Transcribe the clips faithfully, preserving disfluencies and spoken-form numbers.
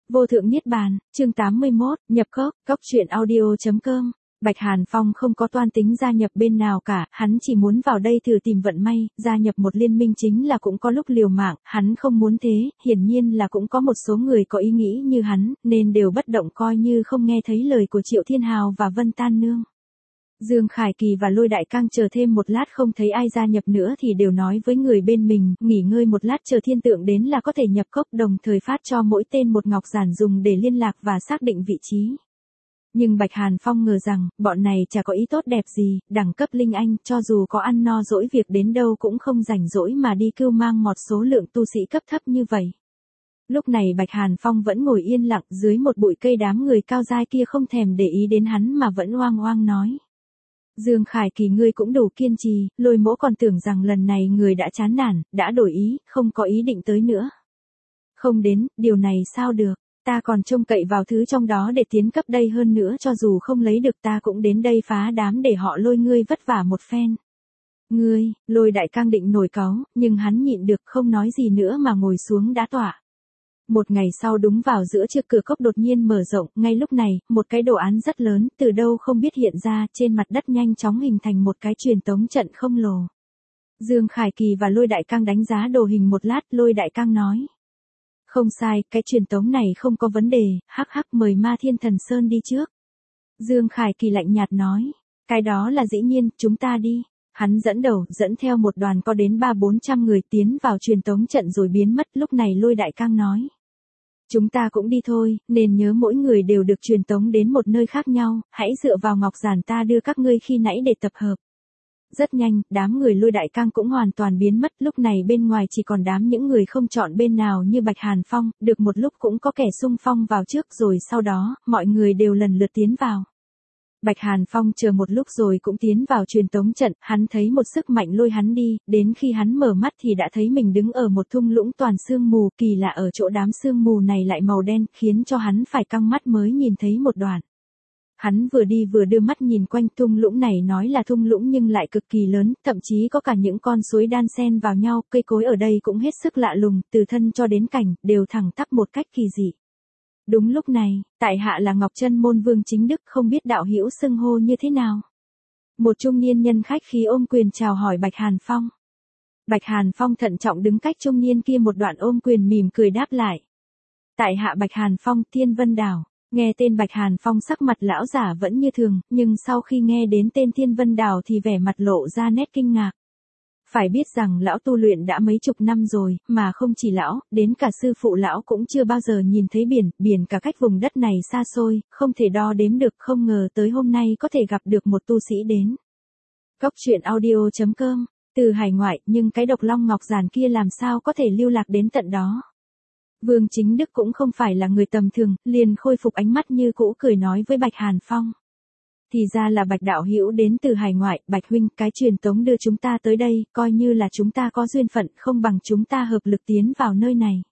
Vô thượng niết bàn, chương tám mươi mốt, nhập cốc, cốc truyện audio chấm com. Bạch Hàn Phong không có toan tính gia nhập bên nào cả, hắn chỉ muốn vào đây thử tìm vận may, gia nhập một liên minh chính là cũng có lúc liều mạng, hắn không muốn thế, hiển nhiên là cũng có một số người có ý nghĩ như hắn, nên đều bất động coi như không nghe thấy lời của Triệu Thiên Hào và Vân Tan Nương. Dương Khải Kỳ và Lôi Đại Cang chờ thêm một lát không thấy ai gia nhập nữa thì đều nói với người bên mình, nghỉ ngơi một lát chờ thiên tượng đến là có thể nhập cốc, đồng thời phát cho mỗi tên một ngọc giản dùng để liên lạc và xác định vị trí. Nhưng Bạch Hàn Phong ngờ rằng, bọn này chả có ý tốt đẹp gì, đẳng cấp Linh Anh, cho dù có ăn no dỗi việc đến đâu cũng không rảnh rỗi mà đi cưu mang một số lượng tu sĩ cấp thấp như vậy. Lúc này Bạch Hàn Phong vẫn ngồi yên lặng dưới một bụi cây, đám người cao giai kia không thèm để ý đến hắn mà vẫn oang oang nói. Dương Khải Kỳ, ngươi cũng đủ kiên trì, Lôi Mỗ còn tưởng rằng lần này người đã chán nản, đã đổi ý, không có ý định tới nữa. Không đến, điều này sao được, ta còn trông cậy vào thứ trong đó để tiến cấp đây, hơn nữa cho dù không lấy được ta cũng đến đây phá đám để họ Lôi ngươi vất vả một phen. Ngươi, Lôi Đại Cang định nổi cáu, nhưng hắn nhịn được không nói gì nữa mà ngồi xuống đá tọa. Một ngày sau đúng vào giữa trưa, cửa cốc đột nhiên mở rộng, ngay lúc này, một cái đồ án rất lớn, từ đâu không biết hiện ra, trên mặt đất nhanh chóng hình thành một cái truyền tống trận khổng lồ. Dương Khải Kỳ và Lôi Đại Cang đánh giá đồ hình một lát, Lôi Đại Cang nói. Không sai, cái truyền tống này không có vấn đề, hắc hắc, mời Ma Thiên Thần Sơn đi trước. Dương Khải Kỳ lạnh nhạt nói, cái đó là dĩ nhiên, chúng ta đi. Hắn dẫn đầu, dẫn theo một đoàn có đến ba bốn trăm người tiến vào truyền tống trận rồi biến mất, lúc này Lôi Đại Cang nói. Chúng ta cũng đi thôi, nên nhớ mỗi người đều được truyền tống đến một nơi khác nhau, hãy dựa vào ngọc giản ta đưa các ngươi khi nãy để tập hợp. Rất nhanh, đám người Lôi Đại Cang cũng hoàn toàn biến mất, lúc này bên ngoài chỉ còn đám những người không chọn bên nào như Bạch Hàn Phong, được một lúc cũng có kẻ xung phong vào trước rồi sau đó, mọi người đều lần lượt tiến vào. Bạch Hàn Phong chờ một lúc rồi cũng tiến vào truyền tống trận, hắn thấy một sức mạnh lôi hắn đi, đến khi hắn mở mắt thì đã thấy mình đứng ở một thung lũng toàn sương mù, kỳ lạ ở chỗ đám sương mù này lại màu đen, khiến cho hắn phải căng mắt mới nhìn thấy một đoạn. Hắn vừa đi vừa đưa mắt nhìn quanh, thung lũng này nói là thung lũng nhưng lại cực kỳ lớn, thậm chí có cả những con suối đan xen vào nhau, cây cối ở đây cũng hết sức lạ lùng, từ thân cho đến cảnh, đều thẳng tắp một cách kỳ dị. Đúng lúc này, tại hạ là Ngọc Chân Môn Vương Chính Đức, không biết đạo hữu xưng hô như thế nào. Một trung niên nhân khách khí ôm quyền chào hỏi Bạch Hàn Phong. Bạch Hàn Phong thận trọng đứng cách trung niên kia một đoạn, ôm quyền mỉm cười đáp lại. Tại hạ Bạch Hàn Phong, Thiên Vân Đảo. Nghe tên Bạch Hàn Phong sắc mặt lão giả vẫn như thường, nhưng sau khi nghe đến tên Thiên Vân Đảo thì vẻ mặt lộ ra nét kinh ngạc. Phải biết rằng lão tu luyện đã mấy chục năm rồi, mà không chỉ lão, đến cả sư phụ lão cũng chưa bao giờ nhìn thấy biển, biển cả cách vùng đất này xa xôi, không thể đo đếm được, không ngờ tới hôm nay có thể gặp được một tu sĩ đến. Cốc truyện audio chấm com, từ hải ngoại, nhưng cái độc long ngọc giản kia làm sao có thể lưu lạc đến tận đó. Vương Chính Đức cũng không phải là người tầm thường, liền khôi phục ánh mắt như cũ cười nói với Bạch Hàn Phong. Thì ra là Bạch đạo hữu đến từ hải ngoại, Bạch huynh, cái truyền tống đưa chúng ta tới đây, coi như là chúng ta có duyên phận, không bằng chúng ta hợp lực tiến vào nơi này.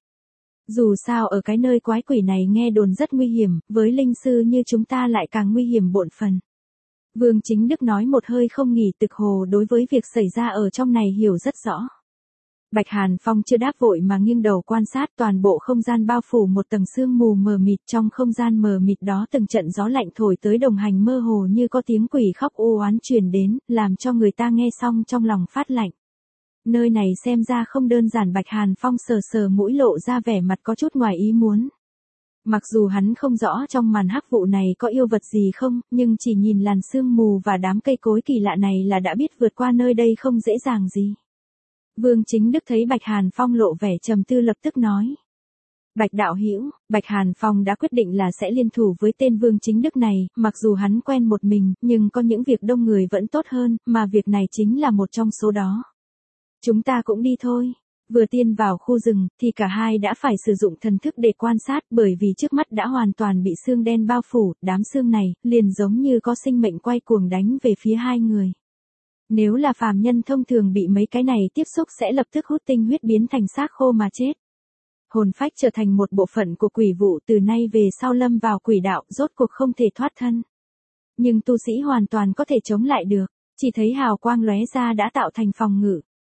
Dù sao ở cái nơi quái quỷ này nghe đồn rất nguy hiểm, với linh sư như chúng ta lại càng nguy hiểm bộn phần. Vương Chính Đức nói một hơi không nghỉ, thực hồ đối với việc xảy ra ở trong này hiểu rất rõ. Bạch Hàn Phong chưa đáp vội mà nghiêng đầu quan sát, toàn bộ không gian bao phủ một tầng sương mù mờ mịt, trong không gian mờ mịt đó từng trận gió lạnh thổi tới, đồng hành mơ hồ như có tiếng quỷ khóc u oán truyền đến, làm cho người ta nghe xong trong lòng phát lạnh. Nơi này xem ra không đơn giản, Bạch Hàn Phong sờ sờ mũi lộ ra vẻ mặt có chút ngoài ý muốn. Mặc dù hắn không rõ trong màn hắc vụ này có yêu vật gì không, nhưng chỉ nhìn làn sương mù và đám cây cối kỳ lạ này là đã biết vượt qua nơi đây không dễ dàng gì. Vương Chính Đức thấy Bạch Hàn Phong lộ vẻ trầm tư lập tức nói. Bạch đạo hữu, Bạch Hàn Phong đã quyết định là sẽ liên thủ với tên Vương Chính Đức này, mặc dù hắn quen một mình, nhưng có những việc đông người vẫn tốt hơn, mà việc này chính là một trong số đó. Chúng ta cũng đi thôi. Vừa tiến vào khu rừng, thì cả hai đã phải sử dụng thần thức để quan sát, bởi vì trước mắt đã hoàn toàn bị sương đen bao phủ, đám sương này, liền giống như có sinh mệnh quay cuồng đánh về phía hai người. Nếu là phàm nhân thông thường bị mấy cái này tiếp xúc sẽ lập tức hút tinh huyết biến thành xác khô mà chết. Hồn phách trở thành một bộ phận của quỷ vụ, từ nay về sau lâm vào quỷ đạo, rốt cuộc không thể thoát thân. Nhưng tu sĩ hoàn toàn có thể chống lại được, chỉ thấy hào quang lóe ra đã tạo thành phòng ngự.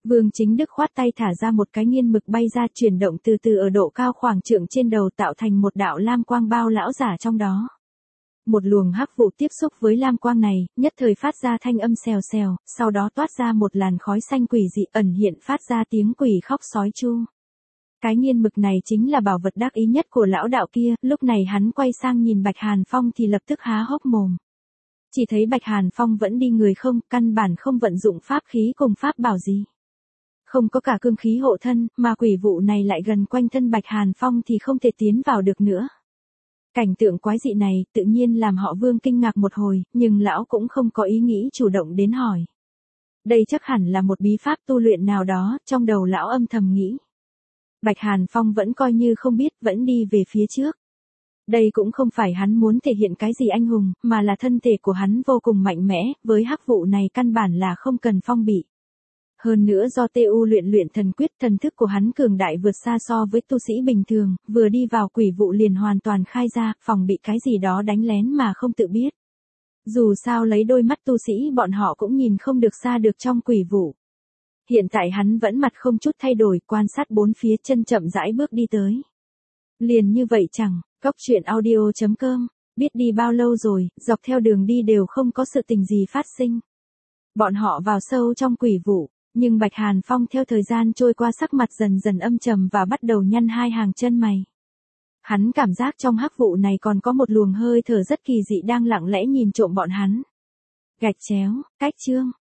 Vương Chính Đức khoát tay thả ra một cái nghiên mực bay ra, chuyển động từ từ ở độ cao khoảng trượng trên đầu, tạo thành một đạo lam quang bao lão giả trong đó. Một luồng hắc vụ tiếp xúc với lam quang này, nhất thời phát ra thanh âm xèo xèo, sau đó toát ra một làn khói xanh quỷ dị, ẩn hiện phát ra tiếng quỷ khóc sói chu. Cái nghiên mực này chính là bảo vật đắc ý nhất của lão đạo kia, lúc này hắn quay sang nhìn Bạch Hàn Phong thì lập tức há hốc mồm. Chỉ thấy Bạch Hàn Phong vẫn đi người không, căn bản không vận dụng pháp khí cùng pháp bảo gì. Không có cả cương khí hộ thân, mà quỷ vụ này lại gần quanh thân Bạch Hàn Phong thì không thể tiến vào được nữa. Cảnh tượng quái dị này tự nhiên làm họ Vương kinh ngạc một hồi, nhưng lão cũng không có ý nghĩ chủ động đến hỏi. Đây chắc hẳn là một bí pháp tu luyện nào đó, trong đầu lão âm thầm nghĩ. Bạch Hàn Phong vẫn coi như không biết, vẫn đi về phía trước. Đây cũng không phải hắn muốn thể hiện cái gì anh hùng, mà là thân thể của hắn vô cùng mạnh mẽ, với hắc vụ này căn bản là không cần phong bị. Hơn nữa do tê u luyện luyện thần quyết, thần thức của hắn cường đại vượt xa so với tu sĩ bình thường, vừa đi vào quỷ vụ liền hoàn toàn khai ra, phòng bị cái gì đó đánh lén mà không tự biết. Dù sao lấy đôi mắt tu sĩ bọn họ cũng nhìn không được xa được trong quỷ vụ. Hiện tại hắn vẫn mặt không chút thay đổi, quan sát bốn phía, chân chậm rãi bước đi tới. Liền như vậy chẳng, Cốc Truyện Audio chấm com, biết đi bao lâu rồi, dọc theo đường đi đều không có sự tình gì phát sinh. Bọn họ vào sâu trong quỷ vụ, nhưng Bạch Hàn Phong theo thời gian trôi qua sắc mặt dần dần âm trầm và bắt đầu nhăn hai hàng chân mày. Hắn cảm giác trong hắc vụ này còn có một luồng hơi thở rất kỳ dị đang lặng lẽ nhìn trộm bọn hắn. Gạch chéo, cách chương.